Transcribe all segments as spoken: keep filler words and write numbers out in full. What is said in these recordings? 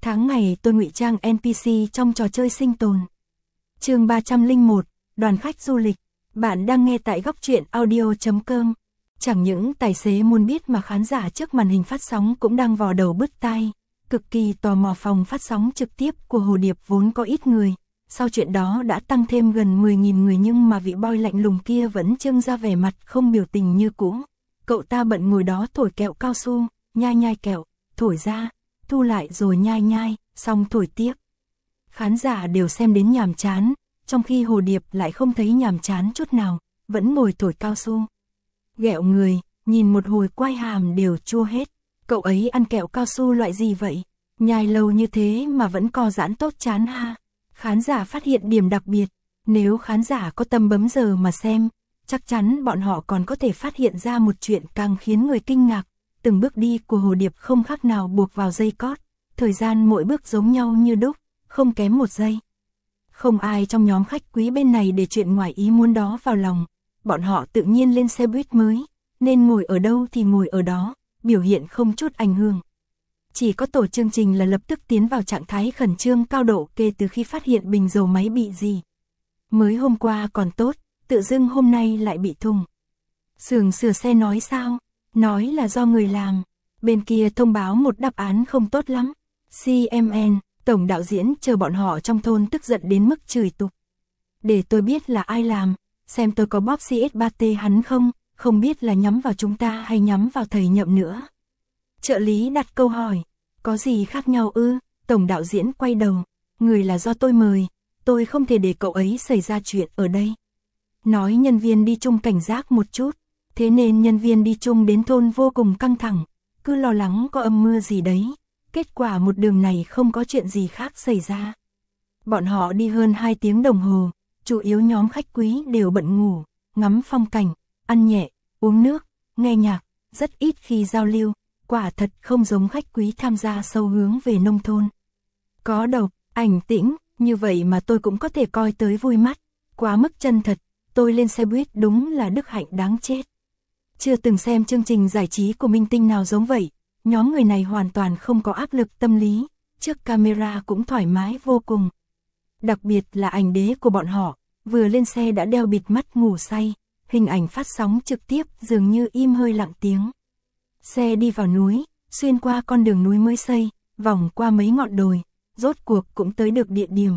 Tháng ngày tôi ngụy trang en pê xê trong trò chơi sinh tồn. Chương ba trăm lẻ một, đoàn khách du lịch. Bạn đang nghe tại góc truyện audio chấm com. Chẳng những tài xế muốn biết mà khán giả trước màn hình phát sóng cũng đang vò đầu bứt tai, cực kỳ tò mò phòng phát sóng trực tiếp của Hồ Điệp vốn có ít người. Sau chuyện đó đã tăng thêm gần mười nghìn người nhưng mà vị boy lạnh lùng kia vẫn trưng ra vẻ mặt không biểu tình như cũ. Cậu ta bận ngồi đó thổi kẹo cao su, nhai nhai kẹo, thổi ra, thu lại rồi nhai nhai, xong thổi tiếp. Khán giả đều xem đến nhàm chán, trong khi Hồ Điệp lại không thấy nhàm chán chút nào, vẫn ngồi thổi cao su. Ghẹo người, nhìn một hồi quai hàm đều chua hết. Cậu ấy ăn kẹo cao su loại gì vậy? Nhai lâu như thế mà vẫn co giãn tốt chán ha. Khán giả phát hiện điểm đặc biệt, nếu khán giả có tâm bấm giờ mà xem, chắc chắn bọn họ còn có thể phát hiện ra một chuyện càng khiến người kinh ngạc. Từng bước đi của Hồ Điệp không khác nào buộc vào dây cót, thời gian mỗi bước giống nhau như đúc, không kém một giây. Không ai trong nhóm khách quý bên này để chuyện ngoài ý muốn đó vào lòng, bọn họ tự nhiên lên xe buýt mới, nên ngồi ở đâu thì ngồi ở đó, biểu hiện không chút ảnh hưởng. Chỉ có tổ chương trình là lập tức tiến vào trạng thái khẩn trương cao độ kể từ khi phát hiện bình dầu máy bị gì. Mới hôm qua còn tốt, tự dưng hôm nay lại bị thùng. Xưởng sửa xe nói sao? Nói là do người làm. Bên kia thông báo một đáp án không tốt lắm. xê em en, tổng đạo diễn chờ bọn họ trong thôn tức giận đến mức chửi tục. Để tôi biết là ai làm, xem tôi có bóp xê ét ba tê hắn không, không biết là nhắm vào chúng ta hay nhắm vào thầy Nhậm nữa. Trợ lý đặt câu hỏi, có gì khác nhau ư? Tổng đạo diễn quay đầu, người là do tôi mời, tôi không thể để cậu ấy xảy ra chuyện ở đây. Nói nhân viên đi chung cảnh giác một chút, thế nên nhân viên đi chung đến thôn vô cùng căng thẳng, cứ lo lắng có âm mưa gì đấy. Kết quả một đường này không có chuyện gì khác xảy ra. Bọn họ đi hơn hai tiếng đồng hồ, chủ yếu nhóm khách quý đều bận ngủ, ngắm phong cảnh, ăn nhẹ, uống nước, nghe nhạc, rất ít khi giao lưu, quả thật không giống khách quý tham gia sâu hướng về nông thôn. Có độc, ảnh tĩnh, như vậy mà tôi cũng có thể coi tới vui mắt, quá mức chân thật, tôi lên xe buýt đúng là đức hạnh đáng chết. Chưa từng xem chương trình giải trí của minh tinh nào giống vậy, nhóm người này hoàn toàn không có áp lực tâm lý, trước camera cũng thoải mái vô cùng. Đặc biệt là ảnh đế của bọn họ, vừa lên xe đã đeo bịt mắt ngủ say, hình ảnh phát sóng trực tiếp dường như im hơi lặng tiếng. Xe đi vào núi, xuyên qua con đường núi mới xây, vòng qua mấy ngọn đồi, rốt cuộc cũng tới được địa điểm.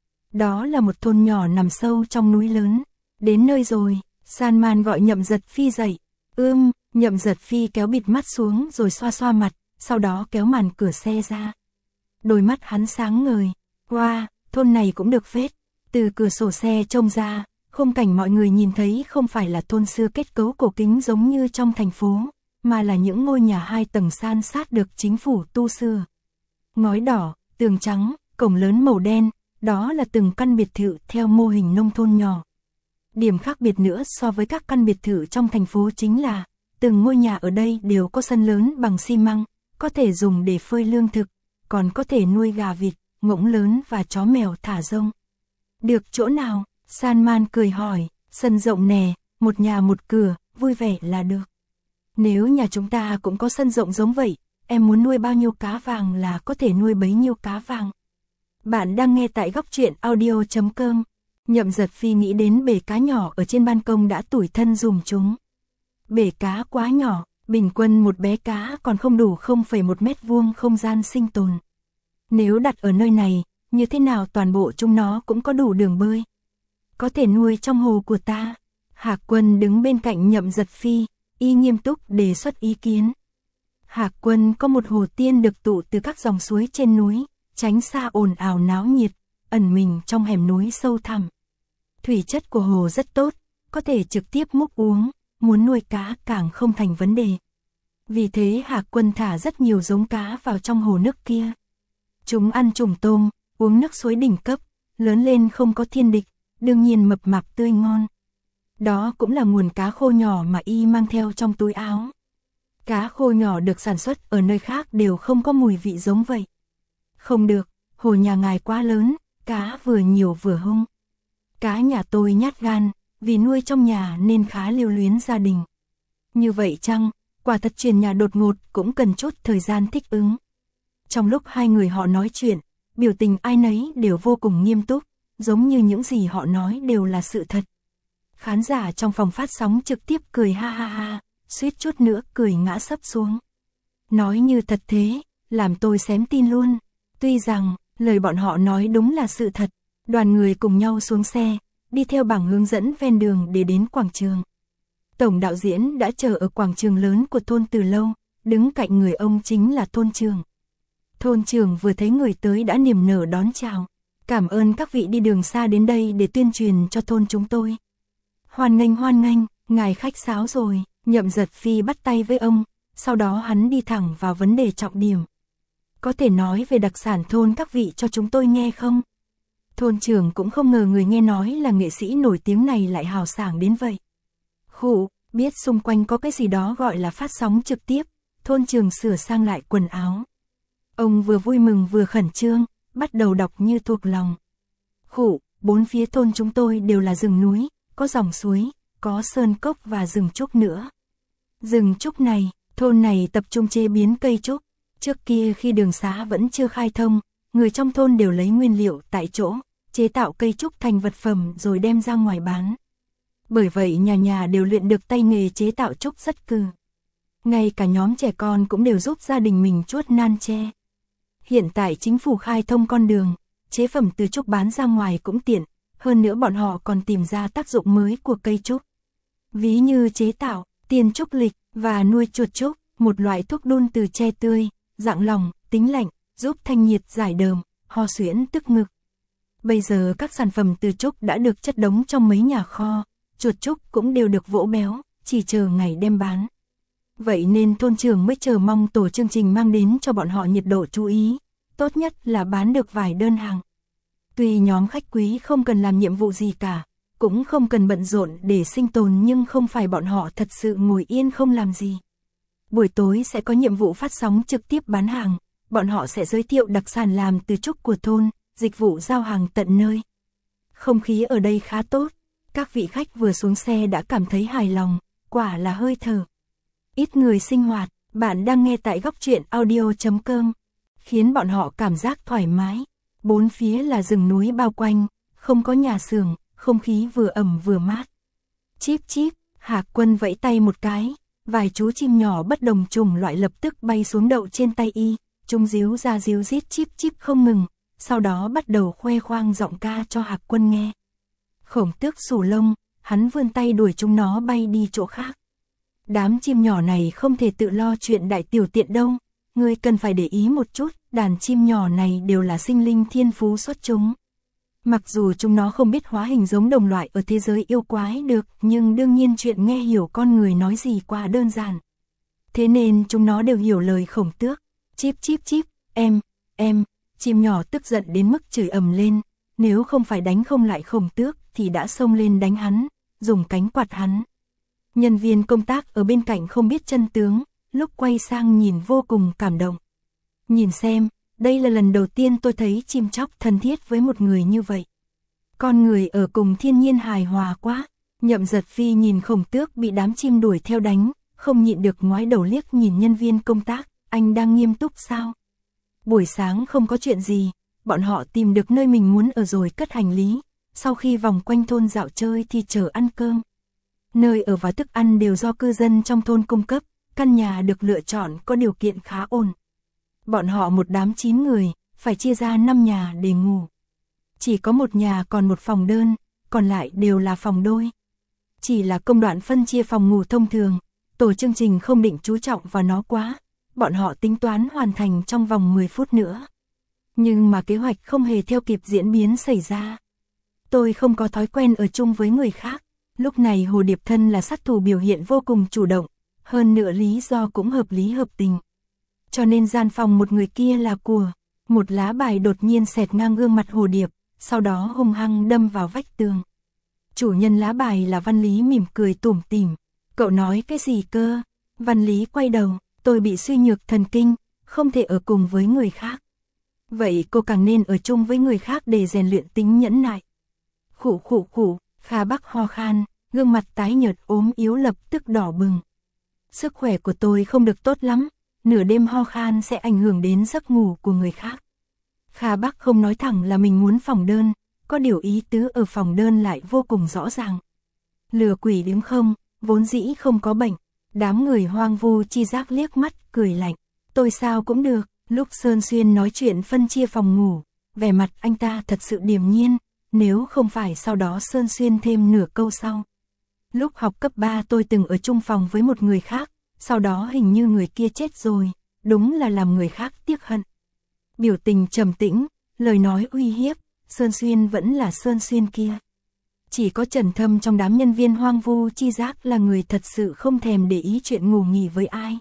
Đó là một thôn nhỏ nằm sâu trong núi lớn. Đến nơi rồi, Salman gọi Nhậm Giật Phi dậy. Ưm, Nhậm Giật Phi kéo bịt mắt xuống rồi xoa xoa mặt, sau đó kéo màn cửa xe ra. Đôi mắt hắn sáng ngời. Wow, thôn này cũng được phết. Từ cửa sổ xe trông ra, khung cảnh mọi người nhìn thấy không phải là thôn xưa kết cấu cổ kính giống như trong thành phố, mà là những ngôi nhà hai tầng san sát được chính phủ tu sửa. Ngói đỏ, tường trắng, cổng lớn màu đen, đó là từng căn biệt thự theo mô hình nông thôn nhỏ. Điểm khác biệt nữa so với các căn biệt thự trong thành phố chính là, từng ngôi nhà ở đây đều có sân lớn bằng xi măng, có thể dùng để phơi lương thực, còn có thể nuôi gà vịt, ngỗng lớn và chó mèo thả rông. Được chỗ nào? Salman cười hỏi, sân rộng nè, một nhà một cửa, vui vẻ là được. Nếu nhà chúng ta cũng có sân rộng giống vậy, em muốn nuôi bao nhiêu cá vàng là có thể nuôi bấy nhiêu cá vàng. Bạn đang nghe tại góc truyện audio chấm com. Nhậm Giật Phi nghĩ đến bể cá nhỏ ở trên ban công đã tủi thân dùm chúng. Bể cá quá nhỏ, bình quân một bé cá còn không đủ không phẩy một mét vuông không gian sinh tồn. Nếu đặt ở nơi này, như thế nào toàn bộ chúng nó cũng có đủ đường bơi. Có thể nuôi trong hồ của ta. Hạc Quân đứng bên cạnh Nhậm Giật Phi, y nghiêm túc đề xuất ý kiến. Hạc Quân có một hồ tiên được tụ từ các dòng suối trên núi, tránh xa ồn ào náo nhiệt, ẩn mình trong hẻm núi sâu thẳm. Thủy chất của hồ rất tốt, có thể trực tiếp múc uống, muốn nuôi cá càng không thành vấn đề. Vì thế Hạc Quân thả rất nhiều giống cá vào trong hồ nước kia. Chúng ăn trùng tôm, uống nước suối đỉnh cấp, lớn lên không có thiên địch, đương nhiên mập mạp tươi ngon. Đó cũng là nguồn cá khô nhỏ mà y mang theo trong túi áo. Cá khô nhỏ được sản xuất ở nơi khác đều không có mùi vị giống vậy. Không được, hồ nhà ngài quá lớn, cá vừa nhiều vừa hung. Cá nhà tôi nhát gan, vì nuôi trong nhà nên khá lưu luyến gia đình. Như vậy chăng, quả thật chuyển nhà đột ngột cũng cần chút thời gian thích ứng. Trong lúc hai người họ nói chuyện, biểu tình ai nấy đều vô cùng nghiêm túc, giống như những gì họ nói đều là sự thật. Khán giả trong phòng phát sóng trực tiếp cười ha ha ha, suýt chút nữa cười ngã sấp xuống. Nói như thật thế, làm tôi xém tin luôn. Tuy rằng, lời bọn họ nói đúng là sự thật. Đoàn người cùng nhau xuống xe, đi theo bảng hướng dẫn ven đường để đến quảng trường. Tổng đạo diễn đã chờ ở quảng trường lớn của thôn từ lâu, đứng cạnh người ông chính là thôn trưởng. Thôn trưởng vừa thấy người tới đã niềm nở đón chào. Cảm ơn các vị đi đường xa đến đây để tuyên truyền cho thôn chúng tôi. Hoan nghênh hoan nghênh, ngài khách sáo rồi. Nhậm Giật Phi bắt tay với ông, sau đó hắn đi thẳng vào vấn đề trọng điểm. Có thể nói về đặc sản thôn các vị cho chúng tôi nghe không? Thôn trưởng cũng không ngờ người nghe nói là nghệ sĩ nổi tiếng này lại hào sảng đến vậy. Khụ, biết xung quanh có cái gì đó gọi là phát sóng trực tiếp, thôn trưởng sửa sang lại quần áo. Ông vừa vui mừng vừa khẩn trương, bắt đầu đọc như thuộc lòng. Khụ, bốn phía thôn chúng tôi đều là rừng núi, có dòng suối, có sơn cốc và rừng trúc nữa. Rừng trúc này, thôn này tập trung chế biến cây trúc. Trước kia khi đường xá vẫn chưa khai thông, người trong thôn đều lấy nguyên liệu tại chỗ, chế tạo cây trúc thành vật phẩm rồi đem ra ngoài bán. Bởi vậy nhà nhà đều luyện được tay nghề chế tạo trúc rất cừ. Ngay cả nhóm trẻ con cũng đều giúp gia đình mình chuốt nan tre. Hiện tại chính phủ khai thông con đường, chế phẩm từ trúc bán ra ngoài cũng tiện, hơn nữa bọn họ còn tìm ra tác dụng mới của cây trúc. Ví như chế tạo, tiền trúc lịch và nuôi chuột trúc, một loại thuốc đun từ tre tươi, dạng lòng, tính lạnh, giúp thanh nhiệt giải đờm, ho suyễn tức ngực. Bây giờ các sản phẩm từ trúc đã được chất đống trong mấy nhà kho, chuột trúc cũng đều được vỗ béo, chỉ chờ ngày đem bán. Vậy nên thôn trưởng mới chờ mong tổ chương trình mang đến cho bọn họ nhiệt độ chú ý, tốt nhất là bán được vài đơn hàng. Tuy nhóm khách quý không cần làm nhiệm vụ gì cả, cũng không cần bận rộn để sinh tồn, nhưng không phải bọn họ thật sự ngồi yên không làm gì. Buổi tối sẽ có nhiệm vụ phát sóng trực tiếp bán hàng, bọn họ sẽ giới thiệu đặc sản làm từ trúc của thôn, dịch vụ giao hàng tận nơi. Không khí ở đây khá tốt, các vị khách vừa xuống xe đã cảm thấy hài lòng, quả là hơi thở. Ít người sinh hoạt, bạn đang nghe tại góc truyện audio chấm com, khiến bọn họ cảm giác thoải mái. Bốn phía là rừng núi bao quanh, không có nhà xưởng, không khí vừa ẩm vừa mát. Chíp chíp, Hạc Quân vẫy tay một cái, vài chú chim nhỏ bất đồng chủng loại lập tức bay xuống đậu trên tay y, chúng díu ra díu rít chíp chíp không ngừng, sau đó bắt đầu khoe khoang giọng ca cho Hạc Quân nghe. Khổng Tước xù lông, hắn vươn tay đuổi chúng nó bay đi chỗ khác. Đám chim nhỏ này không thể tự lo chuyện đại tiểu tiện đâu, ngươi cần phải để ý một chút, đàn chim nhỏ này đều là sinh linh thiên phú xuất chúng. Mặc dù chúng nó không biết hóa hình giống đồng loại ở thế giới yêu quái được, nhưng đương nhiên chuyện nghe hiểu con người nói gì quá đơn giản. Thế nên chúng nó đều hiểu lời Khổng Tước. Chíp chíp chíp, em, em, chim nhỏ tức giận đến mức chửi ầm lên, nếu không phải đánh không lại Khổng Tước thì đã xông lên đánh hắn, dùng cánh quạt hắn. Nhân viên công tác ở bên cạnh không biết chân tướng, lúc quay sang nhìn vô cùng cảm động. Nhìn xem, đây là lần đầu tiên tôi thấy chim chóc thân thiết với một người như vậy. Con người ở cùng thiên nhiên hài hòa quá. Nhậm Giật Phi nhìn Khổng Tước bị đám chim đuổi theo đánh, không nhịn được ngoái đầu liếc nhìn nhân viên công tác, anh đang nghiêm túc sao? Buổi sáng không có chuyện gì, bọn họ tìm được nơi mình muốn ở rồi cất hành lý, sau khi vòng quanh thôn dạo chơi thì chờ ăn cơm. Nơi ở và thức ăn đều do cư dân trong thôn cung cấp, căn nhà được lựa chọn có điều kiện khá ổn. Bọn họ một đám chín người, phải chia ra năm nhà để ngủ. Chỉ có một nhà còn một phòng đơn, còn lại đều là phòng đôi. Chỉ là công đoạn phân chia phòng ngủ thông thường, tổ chương trình không định chú trọng vào nó quá, bọn họ tính toán hoàn thành trong vòng mười phút nữa. Nhưng mà kế hoạch không hề theo kịp diễn biến xảy ra. Tôi không có thói quen ở chung với người khác, lúc này Hồ Điệp Thân là sát thủ biểu hiện vô cùng chủ động, hơn nữa lý do cũng hợp lý hợp tình. Cho nên gian phòng một người kia là của, một lá bài đột nhiên xẹt ngang gương mặt Hồ Điệp, sau đó hung hăng đâm vào vách tường. Chủ nhân lá bài là Văn Lý mỉm cười tủm tỉm. Cậu nói cái gì cơ? Văn Lý quay đầu, tôi bị suy nhược thần kinh, không thể ở cùng với người khác. Vậy cô càng nên ở chung với người khác để rèn luyện tính nhẫn nại. Khụ khụ khụ, Kha Bắc ho khan, gương mặt tái nhợt ốm yếu lập tức đỏ bừng. Sức khỏe của tôi không được tốt lắm, nửa đêm ho khan sẽ ảnh hưởng đến giấc ngủ của người khác. Kha Bắc không nói thẳng là mình muốn phòng đơn, có điều ý tứ ở phòng đơn lại vô cùng rõ ràng. Lừa quỷ đúng không, vốn dĩ không có bệnh. Đám người hoang vu chi giác liếc mắt, cười lạnh. Tôi sao cũng được. Lúc Sơn Xuyên nói chuyện phân chia phòng ngủ, vẻ mặt anh ta thật sự điềm nhiên, nếu không phải sau đó Sơn Xuyên thêm nửa câu sau. Lúc học cấp ba tôi từng ở chung phòng với một người khác, sau đó hình như người kia chết rồi, đúng là làm người khác tiếc hận. Biểu tình trầm tĩnh, lời nói uy hiếp, Sơn Xuyên vẫn là Sơn Xuyên kia. Chỉ có Trần Thâm trong đám nhân viên hoang vu chi giác là người thật sự không thèm để ý chuyện ngủ nghỉ với ai.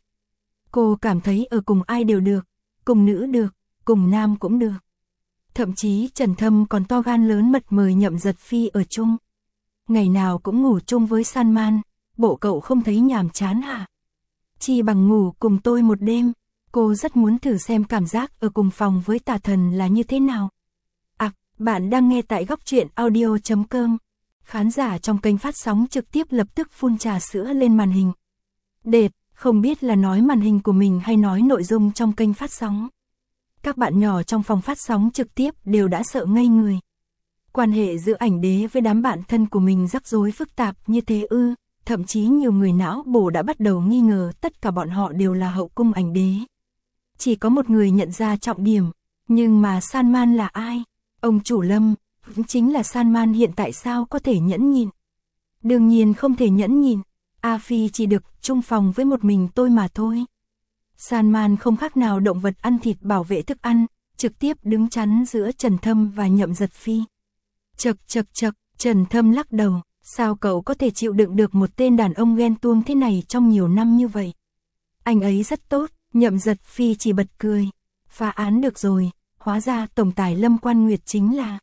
Cô cảm thấy ở cùng ai đều được, cùng nữ được, cùng nam cũng được. Thậm chí Trần Thâm còn to gan lớn mật mời Nhậm Giật Phi ở chung. Ngày nào cũng ngủ chung với Salman, bộ cậu không thấy nhàm chán hả? Chi bằng ngủ cùng tôi một đêm, cô rất muốn thử xem cảm giác ở cùng phòng với tà thần là như thế nào. À, bạn đang nghe tại góc truyện audio chấm com. Khán giả trong kênh phát sóng trực tiếp lập tức phun trà sữa lên màn hình. Đệt, không biết là nói màn hình của mình hay nói nội dung trong kênh phát sóng. Các bạn nhỏ trong phòng phát sóng trực tiếp đều đã sợ ngây người. Quan hệ giữa ảnh đế với đám bạn thân của mình rắc rối phức tạp như thế ư, thậm chí nhiều người não bổ đã bắt đầu nghi ngờ tất cả bọn họ đều là hậu cung ảnh đế. Chỉ có một người nhận ra trọng điểm, nhưng mà Salman là ai? Ông chủ Lâm, chính là Salman hiện tại sao có thể nhẫn nhịn? Đương nhiên không thể nhẫn nhịn, A Phi chỉ được chung phòng với một mình tôi mà thôi. Salman không khác nào động vật ăn thịt bảo vệ thức ăn, trực tiếp đứng chắn giữa Trần Thâm và Nhậm Giật Phi. Chật chật chật, Trần Thâm lắc đầu, sao cậu có thể chịu đựng được một tên đàn ông ghen tuông thế này trong nhiều năm như vậy? Anh ấy rất tốt, Nhậm Giật Phi chỉ bật cười. Phá án được rồi, hóa ra tổng tài Lâm Quan Nguyệt chính là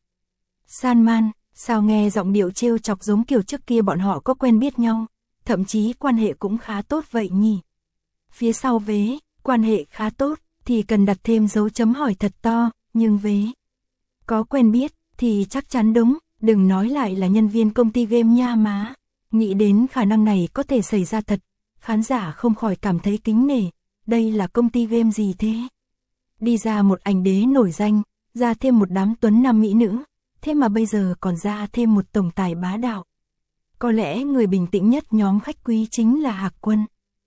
Salman. Sao nghe giọng điệu trêu chọc giống kiểu trước kia bọn họ có quen biết nhau, thậm chí quan hệ cũng khá tốt vậy nhỉ? Phía sau vế, quan hệ khá tốt, thì cần đặt thêm dấu chấm hỏi thật to, nhưng vế có quen biết, thì chắc chắn đúng, đừng nói lại là nhân viên công ty game nha má. Nghĩ đến khả năng này có thể xảy ra thật, khán giả không khỏi cảm thấy kính nể, đây là công ty game gì thế? Đi ra một ảnh đế nổi danh, ra thêm một đám tuấn nam mỹ nữ, thế mà bây giờ còn ra thêm một tổng tài bá đạo. Có lẽ người bình tĩnh nhất nhóm khách quý chính là Hạc Quân.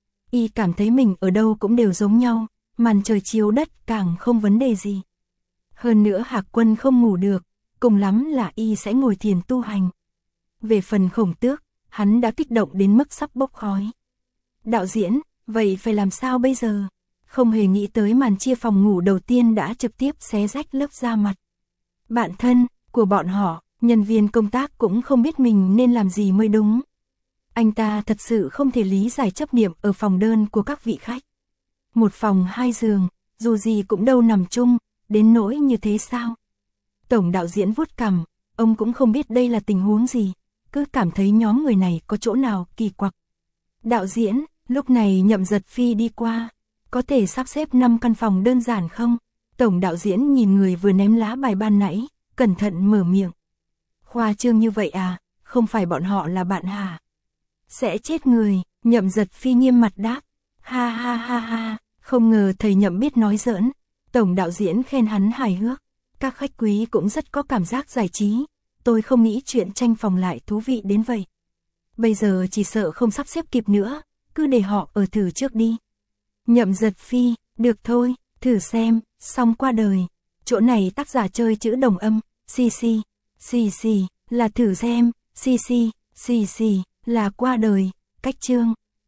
Y cảm thấy mình ở đâu cũng đều giống nhau, màn trời chiếu đất càng không vấn đề gì. Hơn nữa Hạc Quân không ngủ được, cùng lắm là Y sẽ ngồi thiền tu hành. Về phần Khổng Tước, hắn đã kích động đến mức sắp bốc khói. Đạo diễn, vậy phải làm sao bây giờ? Không hề nghĩ tới màn chia phòng ngủ đầu tiên đã trực tiếp xé rách lớp da mặt. Bạn thân của bọn họ, nhân viên công tác cũng không biết mình nên làm gì mới đúng. Anh ta thật sự không thể lý giải chấp niệm ở phòng đơn của các vị khách. Một phòng hai giường, dù gì cũng đâu nằm chung, đến nỗi như thế sao? Tổng đạo diễn vuốt cằm, ông cũng không biết đây là tình huống gì, cứ cảm thấy nhóm người này có chỗ nào kỳ quặc. Đạo diễn, lúc này Nhậm Giật Phi đi qua, có thể sắp xếp năm căn phòng đơn giản không? Tổng đạo diễn nhìn người vừa ném lá bài ban nãy, cẩn thận mở miệng. Khoa trương như vậy à, không phải bọn họ là bạn hả? Sẽ chết người, Nhậm Giật Phi nghiêm mặt đáp. Ha ha ha ha, không ngờ thầy Nhậm biết nói giỡn. Tổng đạo diễn khen hắn hài hước. Các khách quý cũng rất có cảm giác giải trí. Tôi không nghĩ chuyện tranh phòng lại thú vị đến vậy. Bây giờ chỉ sợ không sắp xếp kịp nữa, cứ để họ ở thử trước đi. Nhậm Giật Phi, được thôi, thử xem, xong qua đời. Chỗ này tác giả chơi chữ đồng âm, xì xì, xì xì, là thử xem, xì xì, xì xì, là qua đời, cách chương.